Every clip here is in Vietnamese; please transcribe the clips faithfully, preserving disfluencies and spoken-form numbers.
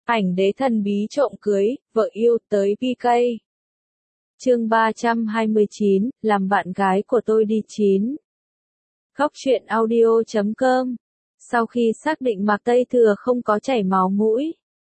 Ảnh đế thần bí trộm cưới, vợ yêu tới pê ca. Chương ba trăm hai mươi chín, làm bạn gái của tôi đi chín. Góc truyện audio chấm com. Sau khi xác định Mạc Tây Thừa không có chảy máu mũi,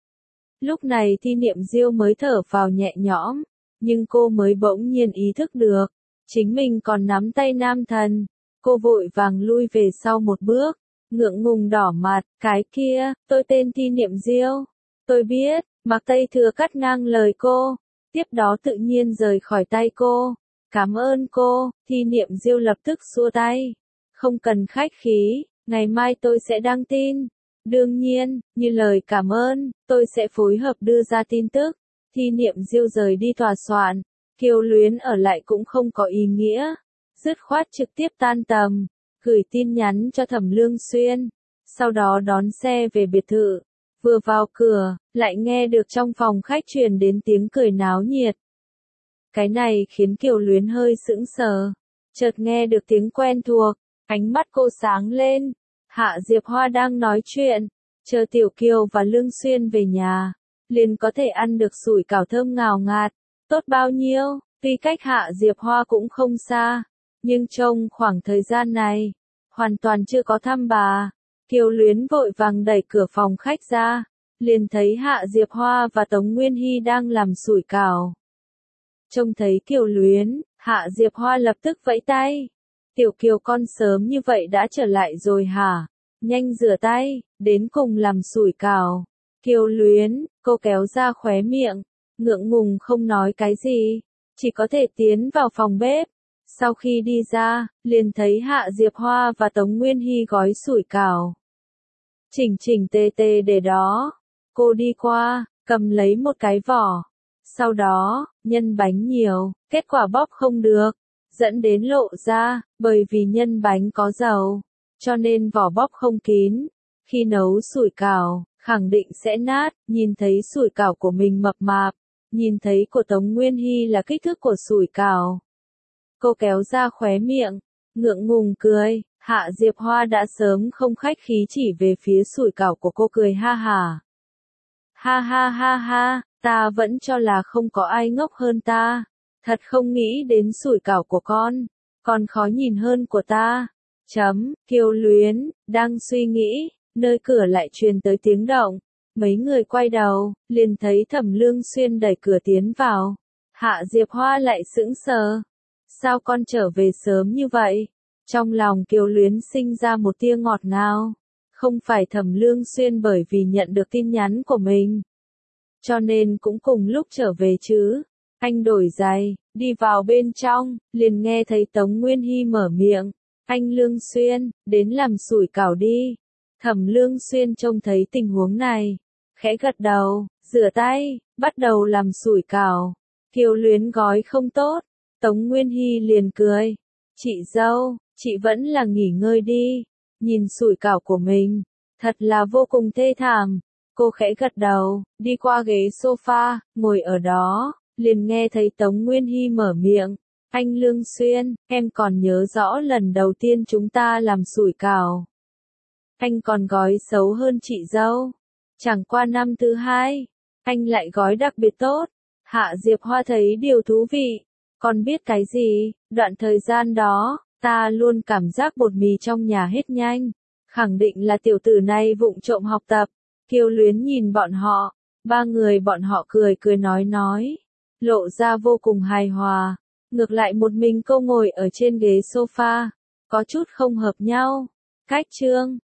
lúc này Thi Niệm Diêu mới thở phào nhẹ nhõm, nhưng cô mới bỗng nhiên ý thức được, chính mình còn nắm tay nam thần. Cô vội vàng lui về sau một bước, ngượng ngùng đỏ mặt, cái kia, tôi tên Thi Niệm Diêu. Tôi biết, Mạc Tây Thừa cắt ngang lời cô, tiếp đó tự nhiên rời khỏi tay cô. Cảm ơn cô, Thi Niệm Diêu lập tức xua tay. Không cần khách khí, ngày mai tôi sẽ đăng tin. Đương nhiên, như lời cảm ơn, tôi sẽ phối hợp đưa ra tin tức. Thi Niệm Diêu rời đi tòa soạn, Kiều Luyến ở lại cũng không có ý nghĩa. Dứt khoát trực tiếp tan tầm, gửi tin nhắn cho Thẩm Lương Xuyên, sau đó đón xe về biệt thự. Vừa vào cửa, lại nghe được trong phòng khách truyền đến tiếng cười náo nhiệt. Cái này khiến Kiều Luyến hơi sững sờ, chợt nghe được tiếng quen thuộc, ánh mắt cô sáng lên. Hạ Diệp Hoa đang nói chuyện, chờ Tiểu Kiều và Lương Xuyên về nhà, liền có thể ăn được sủi cảo thơm ngào ngạt, tốt bao nhiêu. Tuy cách Hạ Diệp Hoa cũng không xa, nhưng trong khoảng thời gian này, hoàn toàn chưa có thăm bà. Kiều Luyến vội vàng đẩy cửa phòng khách ra, liền thấy Hạ Diệp Hoa và Tống Nguyên Hy đang làm sủi cảo. Trông thấy Kiều Luyến, Hạ Diệp Hoa lập tức vẫy tay. Tiểu Kiều con sớm như vậy đã trở lại rồi hả? Nhanh rửa tay, đến cùng làm sủi cảo. Kiều Luyến, cô kéo ra khóe miệng, ngượng ngùng không nói cái gì, chỉ có thể tiến vào phòng bếp. Sau khi đi ra, liền thấy Hạ Diệp Hoa và Tống Nguyên Hy gói sủi cảo. Chỉnh chỉnh tề tề để đó. Cô đi qua, cầm lấy một cái vỏ. Sau đó, nhân bánh nhiều, kết quả bóp không được, dẫn đến lộ ra, bởi vì nhân bánh có dầu, cho nên vỏ bóp không kín. Khi nấu sủi cảo, khẳng định sẽ nát. Nhìn thấy sủi cảo của mình mập mạp, nhìn thấy của Tống Nguyên Hy là kích thước của sủi cảo, cô kéo ra khóe miệng, ngượng ngùng cười. Hạ Diệp Hoa đã sớm không khách khí chỉ về phía sủi cảo của cô cười ha hả. Ha ha ha ha, ta vẫn cho là không có ai ngốc hơn ta. Thật không nghĩ đến sủi cảo của con, còn khó nhìn hơn của ta. Chấm, Kiều Luyến, đang suy nghĩ, nơi cửa lại truyền tới tiếng động. Mấy người quay đầu, liền thấy Thẩm Lương Xuyên đẩy cửa tiến vào. Hạ Diệp Hoa lại sững sờ. Sao con trở về sớm như vậy? Trong lòng Kiều Luyến sinh ra một tia ngọt ngào. Không phải Thẩm Lương Xuyên bởi vì nhận được tin nhắn của mình, cho nên cũng cùng lúc trở về chứ. Anh đổi giày, đi vào bên trong, liền nghe thấy Tống Nguyên Hy mở miệng. Anh Lương Xuyên, đến làm sủi cảo đi. Thẩm Lương Xuyên trông thấy tình huống này, khẽ gật đầu, rửa tay, bắt đầu làm sủi cảo. Kiều Luyến gói không tốt, Tống Nguyên Hy liền cười. Chị dâu, chị vẫn là nghỉ ngơi đi. Nhìn sủi cảo của mình, thật là vô cùng thê thảm. Cô khẽ gật đầu, đi qua ghế sofa, ngồi ở đó, liền nghe thấy Tống Nguyên Hy mở miệng. Anh Lương Xuyên, em còn nhớ rõ lần đầu tiên chúng ta làm sủi cảo. Anh còn gói xấu hơn chị dâu. Chẳng qua năm thứ hai, anh lại gói đặc biệt tốt. Hạ Diệp Hoa thấy điều thú vị. Còn biết cái gì, đoạn thời gian đó, ta luôn cảm giác bột mì trong nhà hết nhanh. Khẳng định là tiểu tử này vụng trộm học tập. Kiều Luyến nhìn bọn họ, ba người bọn họ cười cười nói nói, lộ ra vô cùng hài hòa. Ngược lại một mình cô ngồi ở trên ghế sofa, có chút không hợp nhau. Cách chương